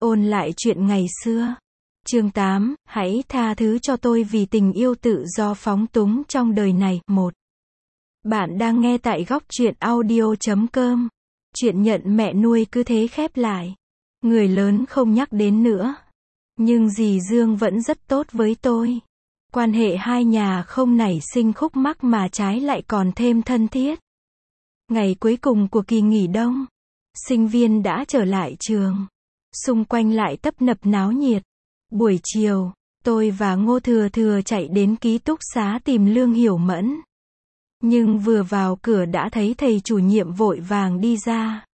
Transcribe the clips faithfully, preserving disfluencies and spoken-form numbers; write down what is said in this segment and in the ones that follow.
Ôn lại chuyện ngày xưa. Chương tám, hãy tha thứ cho tôi vì tình yêu tự do phóng túng trong đời này. một. Bạn đang nghe tại góc truyện audio chấm com. Chuyện nhận mẹ nuôi cứ thế khép lại. Người lớn không nhắc đến nữa. Nhưng dì Dương vẫn rất tốt với tôi. Quan hệ hai nhà không nảy sinh khúc mắc mà trái lại còn thêm thân thiết. Ngày cuối cùng của kỳ nghỉ đông, sinh viên đã trở lại trường. Xung quanh lại tấp nập náo nhiệt. Buổi chiều, tôi và Ngô Thừa Thừa chạy đến ký túc xá tìm Lương Hiểu Mẫn. Nhưng vừa vào cửa đã thấy thầy chủ nhiệm vội vàng đi ra.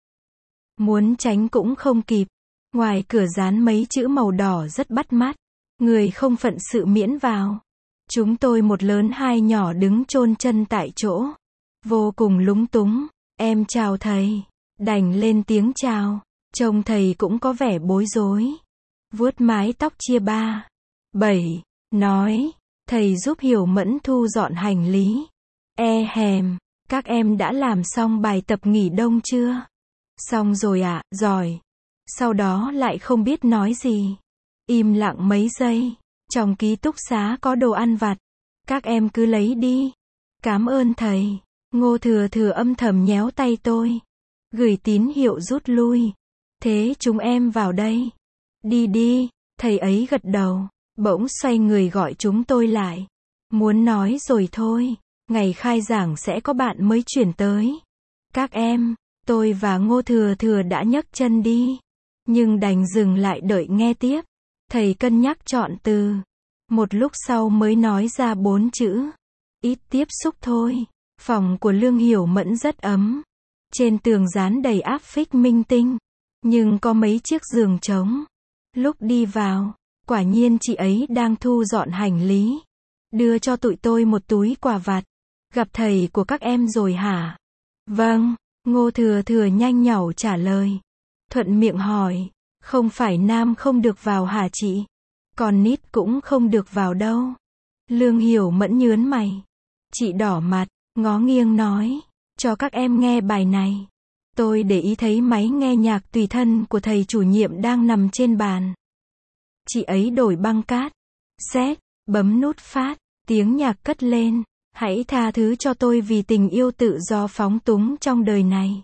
Muốn tránh cũng không kịp. Ngoài cửa dán mấy chữ màu đỏ rất bắt mắt. Người không phận sự miễn vào. Chúng tôi một lớn hai nhỏ đứng chôn chân tại chỗ. Vô cùng lúng túng. Em chào thầy. Đành lên tiếng chào. Trông thầy cũng có vẻ bối rối. Vuốt mái tóc chia ba. Bảy. Nói. Thầy giúp Hiểu Mẫn thu dọn hành lý. E hèm. Các em đã làm xong bài tập nghỉ đông chưa? Xong rồi ạ, à, giỏi. Sau đó lại không biết nói gì. Im lặng mấy giây. Trong ký túc xá có đồ ăn vặt. Các em cứ lấy đi. Cảm ơn thầy. Ngô Thừa Thừa âm thầm nhéo tay tôi. Gửi tín hiệu rút lui. Thế chúng em vào đây. Đi đi. Thầy ấy gật đầu. Bỗng xoay người gọi chúng tôi lại. Muốn nói rồi thôi. Ngày khai giảng sẽ có bạn mới chuyển tới. Các em. Tôi và Ngô Thừa Thừa đã nhấc chân đi. Nhưng đành dừng lại đợi nghe tiếp. Thầy cân nhắc chọn từ. Một lúc sau mới nói ra bốn chữ. Ít tiếp xúc thôi. Phòng của Lương Hiểu Mẫn rất ấm. Trên tường dán đầy áp phích minh tinh. Nhưng có mấy chiếc giường trống. Lúc đi vào, quả nhiên chị ấy đang thu dọn hành lý. Đưa cho tụi tôi một túi quà vặt. Gặp thầy của các em rồi hả? Vâng, Ngô Thừa Thừa nhanh nhảu trả lời. Thuận miệng hỏi, không phải nam không được vào hả chị? Còn nít cũng không được vào đâu. Lương Hiểu Mẫn nhớn mày. Chị đỏ mặt, ngó nghiêng nói, cho các em nghe bài này. Tôi để ý thấy máy nghe nhạc tùy thân của thầy chủ nhiệm đang nằm trên bàn. Chị ấy đổi băng cát. Xét, bấm nút phát, tiếng nhạc cất lên. Hãy tha thứ cho tôi vì tình yêu tự do phóng túng trong đời này.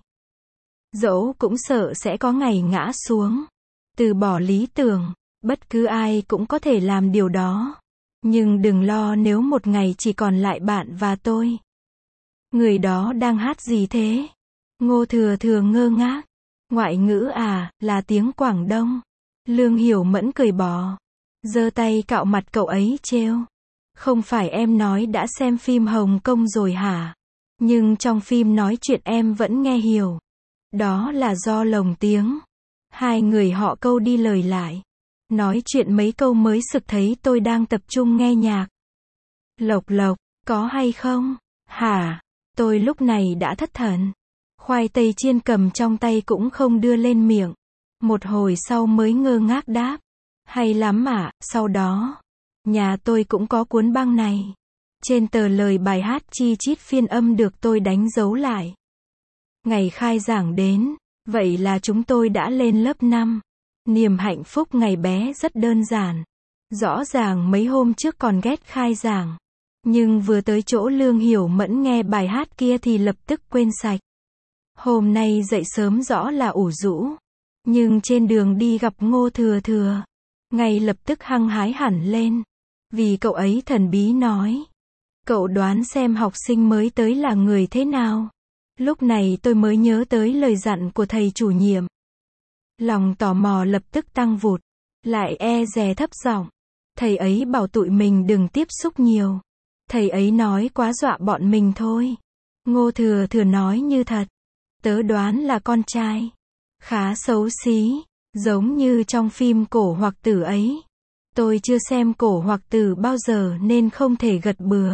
Dẫu cũng sợ sẽ có ngày ngã xuống. Từ bỏ lý tưởng, bất cứ ai cũng có thể làm điều đó. Nhưng đừng lo nếu một ngày chỉ còn lại bạn và tôi. Người đó đang hát gì thế? Ngô Thừa Thừa ngơ ngác. Ngoại ngữ à, là tiếng Quảng Đông. Lương Hiểu Mẫn cười bò. Giơ tay cạo mặt cậu ấy trêu. Không phải em nói đã xem phim Hồng Kông rồi hả? Nhưng trong phim nói chuyện em vẫn nghe hiểu. Đó là do lồng tiếng. Hai người họ câu đi lời lại. Nói chuyện mấy câu mới sực thấy tôi đang tập trung nghe nhạc. Lộc lộc, có hay không? Hả? Tôi lúc này đã thất thần. Khoai tây chiên cầm trong tay cũng không đưa lên miệng. Một hồi sau mới ngơ ngác đáp. Hay lắm ạ, sau đó. Nhà tôi cũng có cuốn băng này. Trên tờ lời bài hát chi chít phiên âm được tôi đánh dấu lại. Ngày khai giảng đến, vậy là chúng tôi đã lên lớp năm. Niềm hạnh phúc ngày bé rất đơn giản. Rõ ràng mấy hôm trước còn ghét khai giảng. Nhưng vừa tới chỗ Lương Hiểu Mẫn nghe bài hát kia thì lập tức quên sạch. Hôm nay dậy sớm rõ là ủ rũ. Nhưng trên đường đi gặp Ngô Thừa Thừa. Ngay lập tức hăng hái hẳn lên. Vì cậu ấy thần bí nói. Cậu đoán xem học sinh mới tới là người thế nào. Lúc này tôi mới nhớ tới lời dặn của thầy chủ nhiệm. Lòng tò mò lập tức tăng vụt. Lại e dè thấp giọng. Thầy ấy bảo tụi mình đừng tiếp xúc nhiều. Thầy ấy nói quá dọa bọn mình thôi. Ngô Thừa Thừa nói như thật. Tớ đoán là con trai. Khá xấu xí. Giống như trong phim Cổ Hoặc Tử ấy. Tôi chưa xem Cổ Hoặc Tử bao giờ nên không thể gật bừa.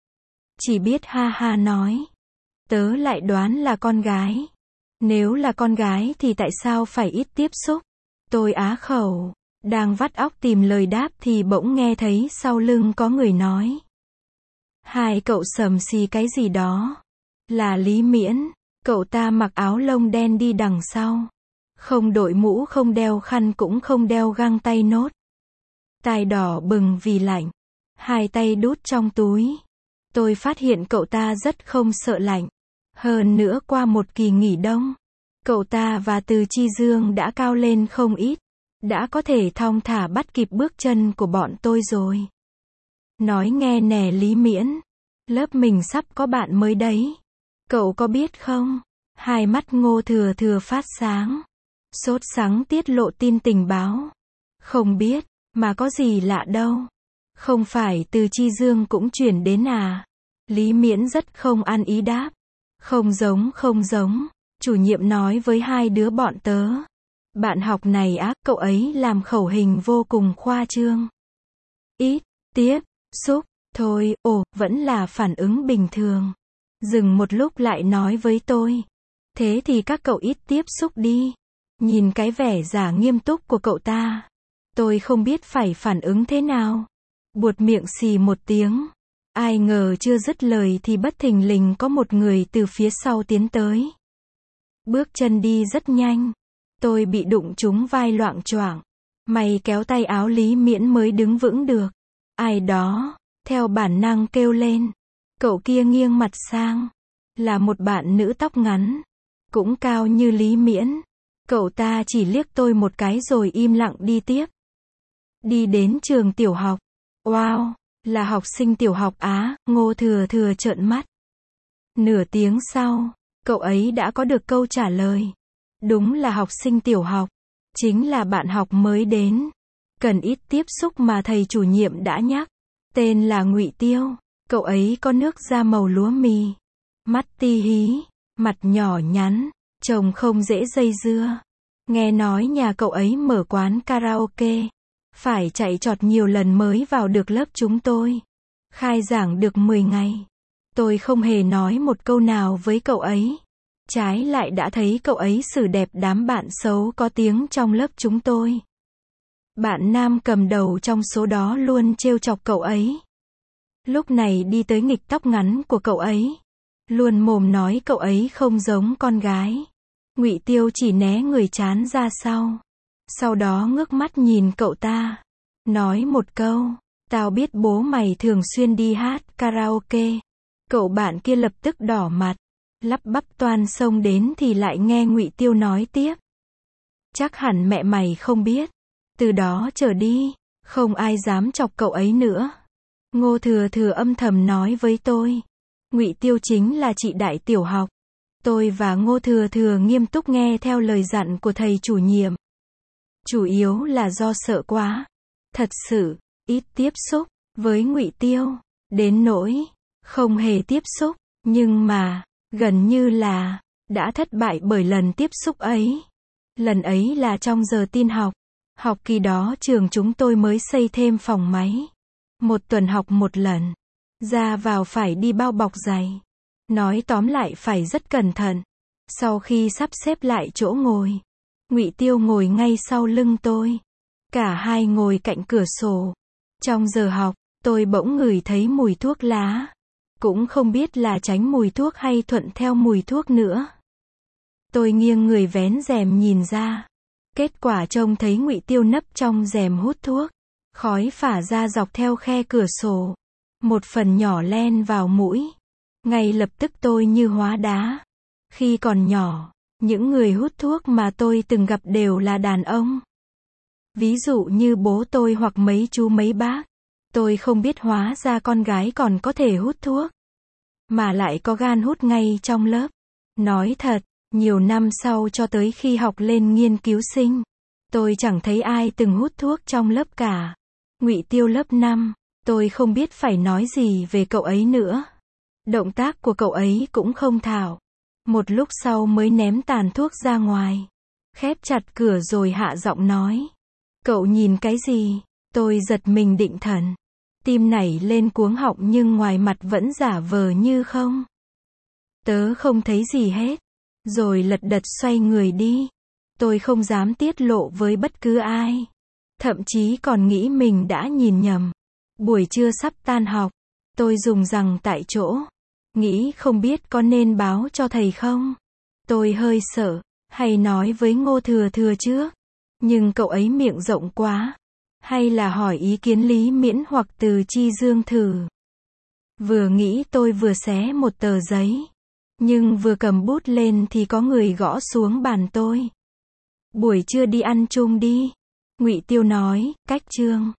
Chỉ biết ha ha nói. Tớ lại đoán là con gái. Nếu là con gái thì tại sao phải ít tiếp xúc? Tôi á khẩu. Đang vắt óc tìm lời đáp thì bỗng nghe thấy sau lưng có người nói. Hai cậu sầm xì cái gì đó. Là Lý Miễn. Cậu ta mặc áo lông đen đi đằng sau. Không đội mũ, không đeo khăn, cũng không đeo găng tay nốt. Tai đỏ bừng vì lạnh. Hai tay đút trong túi. Tôi phát hiện cậu ta rất không sợ lạnh. Hơn nữa qua một kỳ nghỉ đông, cậu ta và Từ Chi Dương đã cao lên không ít. Đã có thể thong thả bắt kịp bước chân của bọn tôi rồi. Nói nghe nè Lý Miễn. Lớp mình sắp có bạn mới đấy. Cậu có biết không? Hai mắt Ngô Thừa Thừa phát sáng. Sốt sắng tiết lộ tin tình báo. Không biết, mà có gì lạ đâu. Không phải Từ Chi Dương cũng chuyển đến à? Lý Miễn rất không ăn ý đáp. Không giống, không giống. Chủ nhiệm nói với hai đứa bọn tớ. Bạn học này á, cậu ấy làm khẩu hình vô cùng khoa trương. Ít, tiếp, xúc, thôi, ồ, vẫn là phản ứng bình thường. Dừng một lúc lại nói với tôi. Thế thì các cậu ít tiếp xúc đi. Nhìn cái vẻ giả nghiêm túc của cậu ta. Tôi không biết phải phản ứng thế nào. Buột miệng xì một tiếng. Ai ngờ chưa dứt lời thì bất thình lình có một người từ phía sau tiến tới. Bước chân đi rất nhanh. Tôi bị đụng trúng vai loạng choạng. May kéo tay áo Lý Miễn mới đứng vững được. Ai đó, theo bản năng kêu lên. Cậu kia nghiêng mặt sang. Là một bạn nữ tóc ngắn. Cũng cao như Lý Miễn. Cậu ta chỉ liếc tôi một cái rồi im lặng đi tiếp. Đi đến trường tiểu học. Wow, là học sinh tiểu học á, Ngô Thừa Thừa trợn mắt. Nửa tiếng sau, cậu ấy đã có được câu trả lời. Đúng là học sinh tiểu học. Chính là bạn học mới đến. Cần ít tiếp xúc mà thầy chủ nhiệm đã nhắc. Tên là Ngụy Tiêu. Cậu ấy có nước da màu lúa mì. Mắt ti hí, mặt nhỏ nhắn, trông không dễ dây dưa. Nghe nói nhà cậu ấy mở quán karaoke. Phải chạy trọt nhiều lần mới vào được lớp chúng tôi. Khai giảng được mười ngày. Tôi không hề nói một câu nào với cậu ấy. Trái lại đã thấy cậu ấy xử đẹp đám bạn xấu có tiếng trong lớp chúng tôi. Bạn nam cầm đầu trong số đó luôn trêu chọc cậu ấy. Lúc này đi tới nghịch tóc ngắn của cậu ấy. Luôn mồm nói cậu ấy không giống con gái. Ngụy Tiêu chỉ né người trán ra sau. Sau đó ngước mắt nhìn cậu ta. Nói một câu. Tao biết bố mày thường xuyên đi hát karaoke. Cậu bạn kia lập tức đỏ mặt. Lắp bắp toan xông đến thì lại nghe Ngụy Tiêu nói tiếp. Chắc hẳn mẹ mày không biết. Từ đó trở đi, không ai dám chọc cậu ấy nữa. Ngô Thừa Thừa âm thầm nói với tôi. Ngụy Tiêu chính là chị đại tiểu học. Tôi và Ngô Thừa Thừa nghiêm túc nghe theo lời dặn của thầy chủ nhiệm. Chủ yếu là do sợ quá. Thật sự, ít tiếp xúc với Ngụy Tiêu. Đến nỗi, không hề tiếp xúc. Nhưng mà, gần như là, đã thất bại bởi lần tiếp xúc ấy. Lần ấy là trong giờ tin học. Học kỳ đó trường chúng tôi mới xây thêm phòng máy. Một tuần học một lần. Ra vào phải đi bao bọc giày. Nói tóm lại phải rất cẩn thận. Sau khi sắp xếp lại chỗ ngồi, Ngụy Tiêu ngồi ngay sau lưng tôi. Cả hai ngồi cạnh cửa sổ. Trong giờ học, tôi bỗng ngửi thấy mùi thuốc lá. Cũng không biết là tránh mùi thuốc hay thuận theo mùi thuốc nữa. Tôi nghiêng người vén rèm nhìn ra. Kết quả trông thấy Ngụy Tiêu nấp trong rèm hút thuốc. Khói phả ra dọc theo khe cửa sổ. Một phần nhỏ len vào mũi. Ngay lập tức tôi như hóa đá. Khi còn nhỏ, những người hút thuốc mà tôi từng gặp đều là đàn ông. Ví dụ như bố tôi hoặc mấy chú mấy bác. Tôi không biết hóa ra con gái còn có thể hút thuốc. Mà lại có gan hút ngay trong lớp. Nói thật, nhiều năm sau cho tới khi học lên nghiên cứu sinh, tôi chẳng thấy ai từng hút thuốc trong lớp cả. Ngụy Tiêu lớp năm, tôi không biết phải nói gì về cậu ấy nữa. Động tác của cậu ấy cũng không thạo. Một lúc sau mới ném tàn thuốc ra ngoài. Khép chặt cửa rồi hạ giọng nói. Cậu nhìn cái gì? Tôi giật mình định thần. Tim nảy lên cuống họng nhưng ngoài mặt vẫn giả vờ như không. Tớ không thấy gì hết. Rồi lật đật xoay người đi. Tôi không dám tiết lộ với bất cứ ai. Thậm chí còn nghĩ mình đã nhìn nhầm. Buổi trưa sắp tan học. Tôi dùng rằng tại chỗ. Nghĩ không biết có nên báo cho thầy không. Tôi hơi sợ. Hay nói với Ngô Thừa Thừa trước? Nhưng cậu ấy miệng rộng quá. Hay là hỏi ý kiến Lý Miễn hoặc Từ Chi Dương thử? Vừa nghĩ tôi vừa xé một tờ giấy. Nhưng vừa cầm bút lên thì có người gõ xuống bàn tôi. Buổi trưa đi ăn chung đi. Ngụy Tiêu nói, cách chương.